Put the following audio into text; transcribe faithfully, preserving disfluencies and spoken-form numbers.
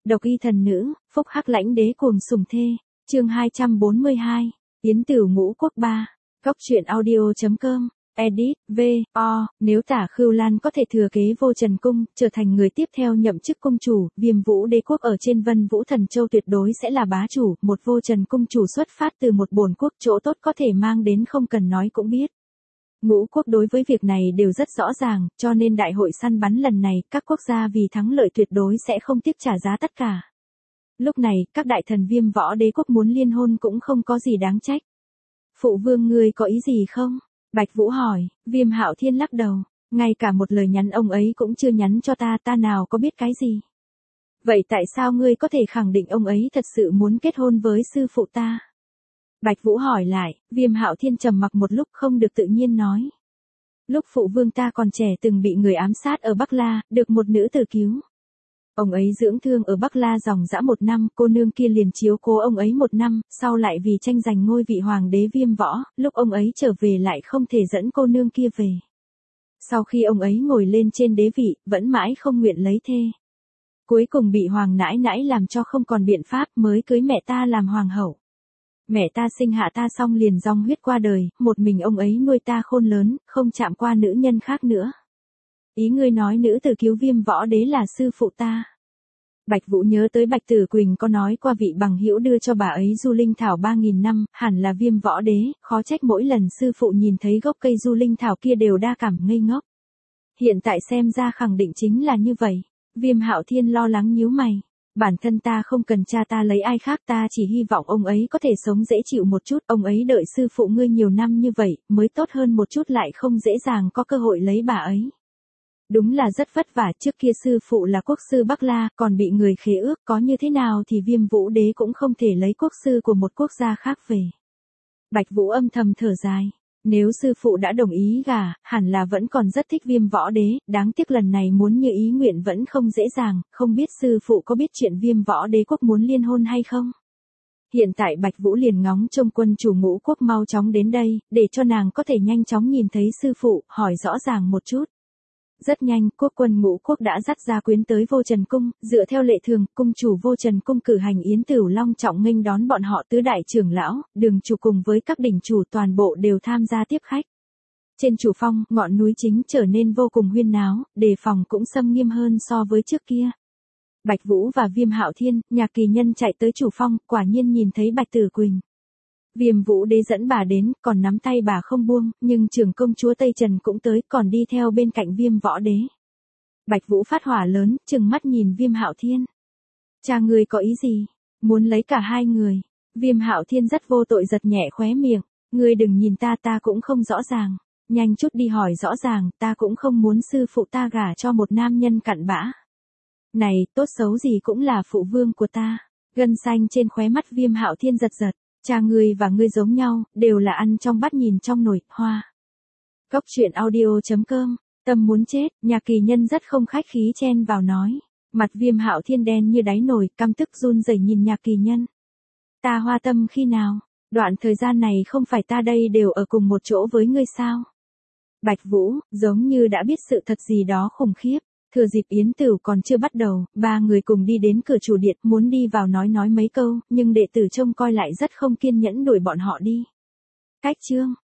Độc y thần nữ, phúc hắc lãnh đế cuồng sủng thê. Chương hai trăm bốn mươi hai. Yến Tửu ngũ quốc ba. Cốc truyện audio chấm com. Edit, V, O, nếu Tả Khưu Lan có thể thừa kế Vô Trần Cung, trở thành người tiếp theo nhậm chức cung chủ, Viêm Vũ Đế quốc ở trên Vân Vũ Thần Châu tuyệt đối sẽ là bá chủ, một Vô Trần Cung chủ xuất phát từ một bổn quốc, chỗ tốt có thể mang đến không cần nói cũng biết. Ngũ quốc đối với việc này đều rất rõ ràng, cho nên đại hội săn bắn lần này, các quốc gia vì thắng lợi tuyệt đối sẽ không tiếc trả giá tất cả. Lúc này, các đại thần Viêm Võ Đế quốc muốn liên hôn cũng không có gì đáng trách. Phụ vương ngươi có ý gì không? Bạch Vũ hỏi. Viêm Hạo Thiên lắc đầu, ngay cả một lời nhắn ông ấy cũng chưa nhắn cho ta, ta nào có biết cái gì. Vậy tại sao ngươi có thể khẳng định ông ấy thật sự muốn kết hôn với sư phụ ta? Bạch Vũ hỏi lại. Viêm Hạo Thiên trầm mặc một lúc không được tự nhiên nói. Lúc phụ vương ta còn trẻ từng bị người ám sát ở Bắc La, được một nữ tử cứu. Ông ấy dưỡng thương ở Bắc La dòng dã một năm, cô nương kia liền chiếu cố ông ấy một năm, sau lại vì tranh giành ngôi vị hoàng đế Viêm Võ, lúc ông ấy trở về lại không thể dẫn cô nương kia về. Sau khi ông ấy ngồi lên trên đế vị, vẫn mãi không nguyện lấy thê. Cuối cùng bị hoàng nãi nãi làm cho không còn biện pháp mới cưới mẹ ta làm hoàng hậu. Mẹ ta sinh hạ ta xong liền dòng huyết qua đời, một mình ông ấy nuôi ta khôn lớn, không chạm qua nữ nhân khác nữa. Ý ngươi nói nữ tử cứu Viêm Võ Đế là sư phụ ta. Bạch Vũ nhớ tới Bạch Tử Quỳnh có nói qua vị bằng hữu đưa cho bà ấy du linh thảo ba nghìn năm, hẳn là Viêm Võ Đế, khó trách mỗi lần sư phụ nhìn thấy gốc cây du linh thảo kia đều đa cảm ngây ngốc. Hiện tại xem ra khẳng định chính là như vậy. Viêm Hạo Thiên lo lắng nhíu mày. Bản thân ta không cần cha ta lấy ai khác, ta chỉ hy vọng ông ấy có thể sống dễ chịu một chút, ông ấy đợi sư phụ ngươi nhiều năm như vậy, mới tốt hơn một chút lại không dễ dàng có cơ hội lấy bà ấy. Đúng là rất vất vả, trước kia sư phụ là quốc sư Bắc La, còn bị người khế ước, có như thế nào thì Viêm Vũ Đế cũng không thể lấy quốc sư của một quốc gia khác về. Bạch Vũ âm thầm thở dài, nếu sư phụ đã đồng ý gả, hẳn là vẫn còn rất thích Viêm Võ Đế, đáng tiếc lần này muốn như ý nguyện vẫn không dễ dàng, không biết sư phụ có biết chuyện Viêm Võ Đế quốc muốn liên hôn hay không? Hiện tại Bạch Vũ liền ngóng trông quân chủ ngũ quốc mau chóng đến đây, để cho nàng có thể nhanh chóng nhìn thấy sư phụ, hỏi rõ ràng một chút. Rất nhanh, quốc quân ngũ quốc đã dắt gia quyến tới Vô Trần Cung, dựa theo lệ thường, cung chủ Vô Trần Cung cử hành yến tửu long trọng nghênh đón bọn họ, tứ đại trưởng lão, đường chủ cùng với các đỉnh chủ toàn bộ đều tham gia tiếp khách. Trên chủ phong, ngọn núi chính trở nên vô cùng huyên náo, đề phòng cũng xâm nghiêm hơn so với trước kia. Bạch Vũ và Viêm Hạo Thiên, Nhạc Kỳ Nhân chạy tới chủ phong, quả nhiên nhìn thấy Bạch Tử Quỳnh. Viêm Vũ Đế dẫn bà đến, còn nắm tay bà không buông, nhưng trưởng công chúa Tây Trần cũng tới, còn đi theo bên cạnh Viêm Võ Đế. Bạch Vũ phát hỏa lớn, trừng mắt nhìn Viêm Hạo Thiên. Cha ngươi có ý gì? Muốn lấy cả hai người. Viêm Hạo Thiên rất vô tội giật nhẹ khóe miệng. Ngươi đừng nhìn ta, ta cũng không rõ ràng. Nhanh chút đi hỏi rõ ràng, ta cũng không muốn sư phụ ta gả cho một nam nhân cặn bã. Này, tốt xấu gì cũng là phụ vương của ta. Gân xanh trên khóe mắt Viêm Hạo Thiên giật giật. Cha ngươi và ngươi giống nhau, đều là ăn trong bát nhìn trong nồi, hoa. Cốc truyện audio chấm com, tâm muốn chết, Nhạc Kỳ Nhân rất không khách khí chen vào nói. Mặt Viêm Hạo Thiên đen như đáy nồi, căm tức run rẩy nhìn Nhạc Kỳ Nhân. Ta hoa tâm khi nào? Đoạn thời gian này không phải ta đây đều ở cùng một chỗ với ngươi sao? Bạch Vũ, giống như đã biết sự thật gì đó khủng khiếp. Thừa dịp yến tửu còn chưa bắt đầu, ba người cùng đi đến cửa chủ điện, muốn đi vào nói nói mấy câu, nhưng đệ tử trông coi lại rất không kiên nhẫn đuổi bọn họ đi. Cách chương,